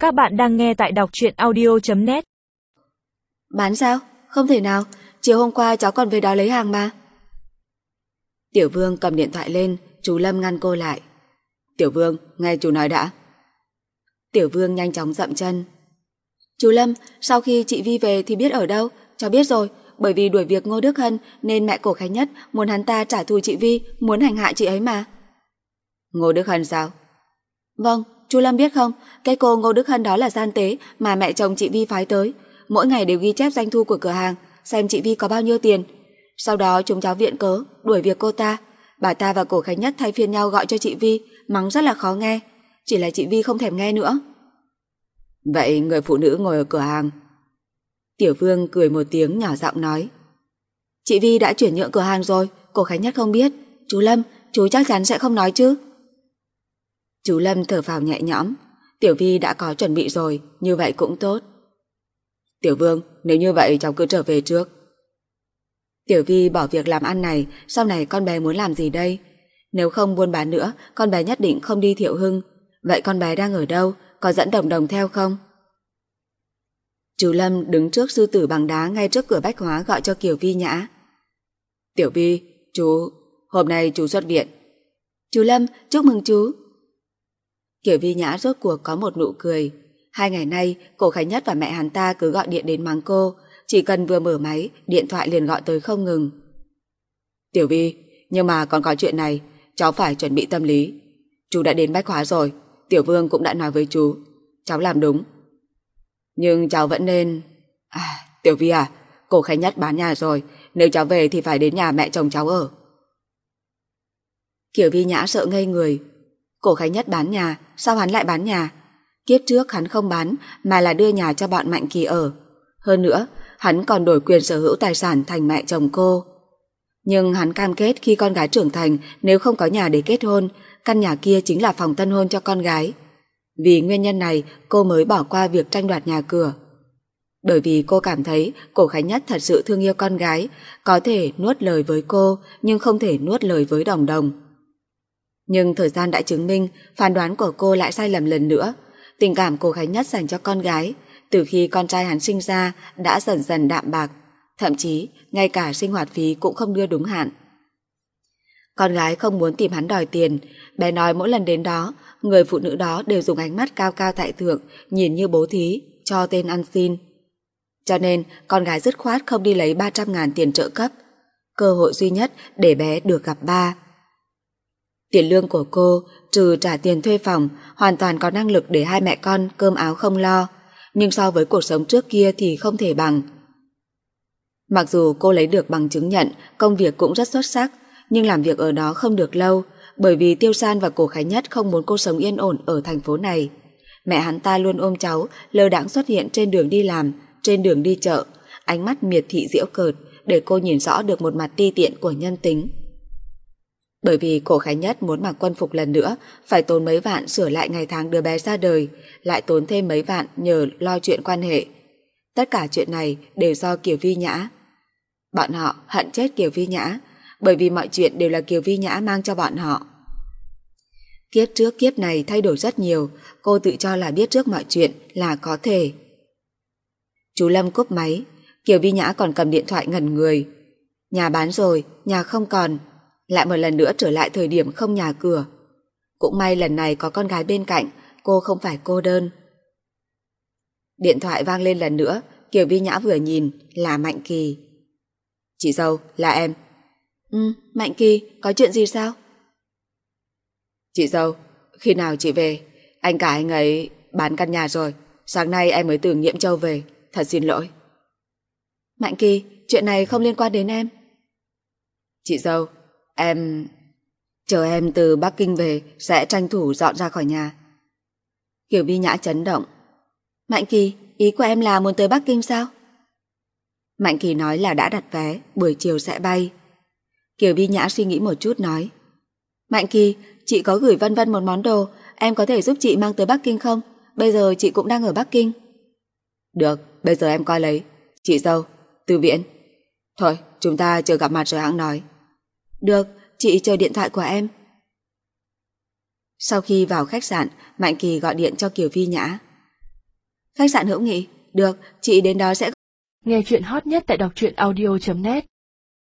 Các bạn đang nghe tại đọc truyện audio.net. Bán sao? Không thể nào, chiều hôm qua cháu còn về đó lấy hàng mà. Tiểu Vương cầm điện thoại lên, chú Lâm ngăn cô lại. Tiểu Vương, nghe chú nói đã. Tiểu Vương nhanh chóng dậm chân. Chú Lâm, sau khi chị Vi về thì biết ở đâu? Cháu biết rồi, bởi vì đuổi việc Ngô Đức Hân nên mẹ Cổ Khánh Nhất muốn hắn ta trả thù chị Vi, muốn hành hạ chị ấy mà. Ngô Đức Hân sao? Vâng, chú Lâm biết không, cái cô Ngô Đức Hân đó là gian tế mà mẹ chồng chị Vi phái tới. Mỗi ngày đều ghi chép doanh thu của cửa hàng, xem chị Vi có bao nhiêu tiền. Sau đó chúng cháu viện cớ đuổi việc cô ta. Bà ta và Cổ Khánh Nhất thay phiên nhau gọi cho chị Vi, mắng rất là khó nghe. Chỉ là chị Vi không thèm nghe nữa. Vậy người phụ nữ ngồi ở cửa hàng? Tiểu Vương cười một tiếng nhỏ giọng nói. Chị Vi đã chuyển nhượng cửa hàng rồi, Cổ Khánh Nhất không biết. Chú Lâm, chú chắc chắn sẽ không nói chứ? Chú Lâm thở phào nhẹ nhõm. Tiểu Vi đã có chuẩn bị rồi, như vậy cũng tốt. Tiểu Vương, nếu như vậy cháu cứ trở về trước. Tiểu Vi bỏ việc làm ăn này, sau này con bé muốn làm gì đây? Nếu không buôn bán nữa, con bé nhất định không đi Thiệu Hưng. Vậy con bé đang ở đâu? Có dẫn Đồng Đồng theo không? Chú Lâm đứng trước sư tử bằng đá ngay trước cửa bách hóa gọi cho Kiều Vi Nhã. Tiểu Vi, hôm nay chú xuất viện. Chú Lâm, chúc mừng chú. Kiều Vi Nhã rốt cuộc có một nụ cười. 2 ngày nay, Cổ Khánh Nhất và mẹ hắn ta cứ gọi điện đến mắng cô. Chỉ cần vừa mở máy, điện thoại liền gọi tới không ngừng. Tiểu Vi, nhưng mà còn có chuyện này, cháu phải chuẩn bị tâm lý. Chú đã đến bách hóa rồi, Tiểu Vương cũng đã nói với chú. Cháu làm đúng. Nhưng cháu vẫn nên... Tiểu Vi à, Cổ Khánh Nhất bán nhà rồi, nếu cháu về thì phải đến nhà mẹ chồng cháu ở. Kiều Vi Nhã sợ ngây người. Cổ Khánh Nhất bán nhà, sao hắn lại bán nhà? Kiếp trước hắn không bán mà là đưa nhà cho bọn Mạnh Kỳ ở. Hơn nữa, hắn còn đổi quyền sở hữu tài sản thành mẹ chồng cô. Nhưng hắn cam kết khi con gái trưởng thành, nếu không có nhà để kết hôn, căn nhà kia chính là phòng tân hôn cho con gái. Vì nguyên nhân này, cô mới bỏ qua việc tranh đoạt nhà cửa. Bởi vì cô cảm thấy Cổ Khánh Nhất thật sự thương yêu con gái, có thể nuốt lời với cô nhưng không thể nuốt lời với Đồng Đồng. Nhưng thời gian đã chứng minh phán đoán của cô lại sai lầm lần nữa. Tình cảm Cổ Khánh Nhất dành cho con gái từ khi con trai hắn sinh ra đã dần dần đạm bạc, thậm chí ngay cả sinh hoạt phí cũng không đưa đúng hạn. Con gái không muốn tìm hắn đòi tiền, bé nói mỗi lần đến đó, người phụ nữ đó đều dùng ánh mắt cao cao tại thượng, nhìn như bố thí, cho tên ăn xin. Cho nên con gái dứt khoát không đi lấy 300.000 tiền trợ cấp, cơ hội duy nhất để bé được gặp ba. Tiền lương của cô, trừ trả tiền thuê phòng, hoàn toàn có năng lực để hai mẹ con cơm áo không lo, nhưng so với cuộc sống trước kia thì không thể bằng. Mặc dù cô lấy được bằng chứng nhận, công việc cũng rất xuất sắc, nhưng làm việc ở đó không được lâu, bởi vì Tiêu San và Cổ Khánh Nhất không muốn cô sống yên ổn ở thành phố này. Mẹ hắn ta luôn ôm cháu, lơ đãng xuất hiện trên đường đi làm, trên đường đi chợ, ánh mắt miệt thị giễu cợt để cô nhìn rõ được một mặt ti tiện của nhân tính. Bởi vì Cổ Khánh Nhất muốn mặc quân phục lần nữa, phải tốn mấy vạn sửa lại ngày tháng đứa bé ra đời, lại tốn thêm mấy vạn nhờ lo chuyện quan hệ. Tất cả chuyện này đều do Kiều Vi Nhã. Bọn họ hận chết Kiều Vi Nhã, bởi vì mọi chuyện đều là Kiều Vi Nhã mang cho bọn họ. Kiếp trước kiếp này thay đổi rất nhiều, cô tự cho là biết trước mọi chuyện là có thể. Chú Lâm cúp máy, Kiều Vi Nhã còn cầm điện thoại ngẩn người. Nhà bán rồi, nhà không còn, lại một lần nữa trở lại thời điểm không nhà cửa. Cũng may lần này có con gái bên cạnh, cô không phải cô đơn. Điện thoại vang lên lần nữa, Kiều Vi Nhã vừa nhìn là Mạnh Kỳ. Chị dâu, là em. Mạnh Kỳ, có chuyện gì sao? Chị dâu, khi nào chị về? Anh cả anh ấy bán căn nhà rồi, sáng nay em mới từ Nghiễm Châu về, thật xin lỗi. Mạnh Kỳ, chuyện này không liên quan đến em. Chị dâu, chờ em từ Bắc Kinh về sẽ tranh thủ dọn ra khỏi nhà. Kiều Vi Nhã chấn động. Mạnh Kỳ, ý của em là muốn tới Bắc Kinh sao? Mạnh Kỳ nói là đã đặt vé, buổi chiều sẽ bay. Kiều Vi Nhã suy nghĩ một chút nói. Mạnh Kỳ, chị có gửi Vân Vân một món đồ, em có thể giúp chị mang tới Bắc Kinh không? Bây giờ chị cũng đang ở Bắc Kinh. Được, bây giờ em coi lấy. Chị dâu, Tư Viễn. Thôi, chúng ta chờ gặp mặt rồi hẵng nói. Được, chị chờ điện thoại của em. Sau khi vào khách sạn, Mạnh Kỳ gọi điện cho Kiều Vi Nhã. Khách sạn Hữu Nghị. Được, chị đến đó sẽ... Nghe chuyện hot nhất tại đọc truyện audio.net